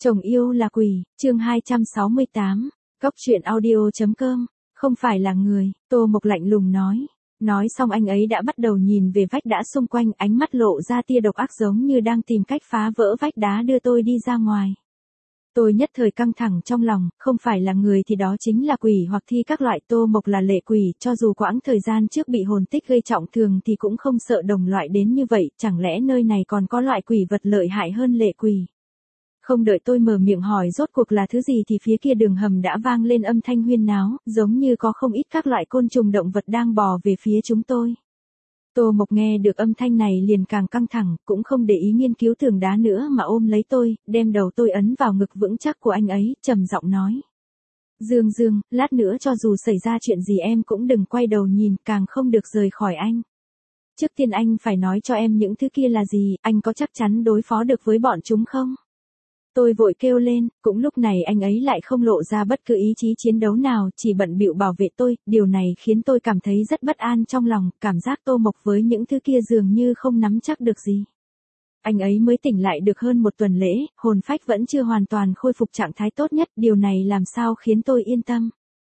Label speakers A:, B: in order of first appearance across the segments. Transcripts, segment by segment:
A: Chồng yêu là quỷ, chương 268, Góc truyện audio.com, không phải là người, Tô Mộc lạnh lùng nói. Nói xong anh ấy đã bắt đầu nhìn về vách đá xung quanh, ánh mắt lộ ra tia độc ác giống như đang tìm cách phá vỡ vách đá đưa tôi đi ra ngoài. Tôi nhất thời căng thẳng trong lòng, không phải là người thì đó chính là quỷ hoặc thi các loại. Tô Mộc là lệ quỷ, cho dù quãng thời gian trước bị hồn tích gây trọng thương thì cũng không sợ đồng loại đến như vậy, chẳng lẽ nơi này còn có loại quỷ vật lợi hại hơn lệ quỷ. Không đợi tôi mở miệng hỏi rốt cuộc là thứ gì thì phía kia đường hầm đã vang lên âm thanh huyên náo, giống như có không ít các loại côn trùng động vật đang bò về phía chúng tôi. Tô Mộc nghe được âm thanh này liền càng căng thẳng, cũng không để ý nghiên cứu tường đá nữa mà ôm lấy tôi, đem đầu tôi ấn vào ngực vững chắc của anh ấy, trầm giọng nói. Dương, lát nữa cho dù xảy ra chuyện gì em cũng đừng quay đầu nhìn, càng không được rời khỏi anh. Trước tiên anh phải nói cho em những thứ kia là gì, anh có chắc chắn đối phó được với bọn chúng không? Tôi vội kêu lên, cũng lúc này anh ấy lại không lộ ra bất cứ ý chí chiến đấu nào, chỉ bận bịu bảo vệ tôi, điều này khiến tôi cảm thấy rất bất an trong lòng, cảm giác Tô Mộc với những thứ kia dường như không nắm chắc được gì. Anh ấy mới tỉnh lại được hơn một tuần lễ, hồn phách vẫn chưa hoàn toàn khôi phục trạng thái tốt nhất, điều này làm sao khiến tôi yên tâm.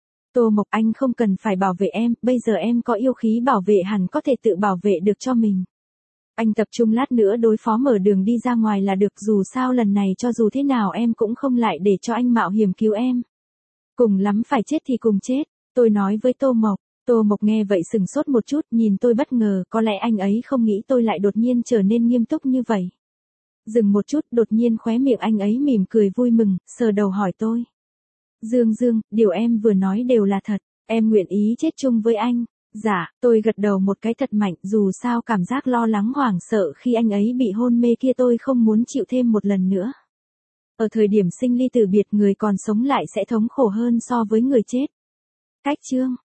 A: Tô Mộc, anh không cần phải bảo vệ em, bây giờ em có yêu khí bảo vệ hẳn có thể tự bảo vệ được cho mình. Anh tập trung lát nữa đối phó mở đường đi ra ngoài là được, dù sao lần này cho dù thế nào em cũng không lại để cho anh mạo hiểm cứu em. Cùng lắm phải chết thì cùng chết, tôi nói với Tô Mộc. Tô Mộc nghe vậy sừng sốt một chút, nhìn tôi bất ngờ, có lẽ anh ấy không nghĩ tôi lại đột nhiên trở nên nghiêm túc như vậy. Dừng một chút, đột nhiên khóe miệng anh ấy mỉm cười vui mừng, sờ đầu hỏi tôi. Dương, điều em vừa nói đều là thật, em nguyện ý chết chung với anh. Dạ, tôi gật đầu một cái thật mạnh, dù sao cảm giác lo lắng hoảng sợ khi anh ấy bị hôn mê kia tôi không muốn chịu thêm một lần nữa. Ở thời điểm sinh ly tử biệt, người còn sống lại sẽ thống khổ hơn so với người chết. Cách chương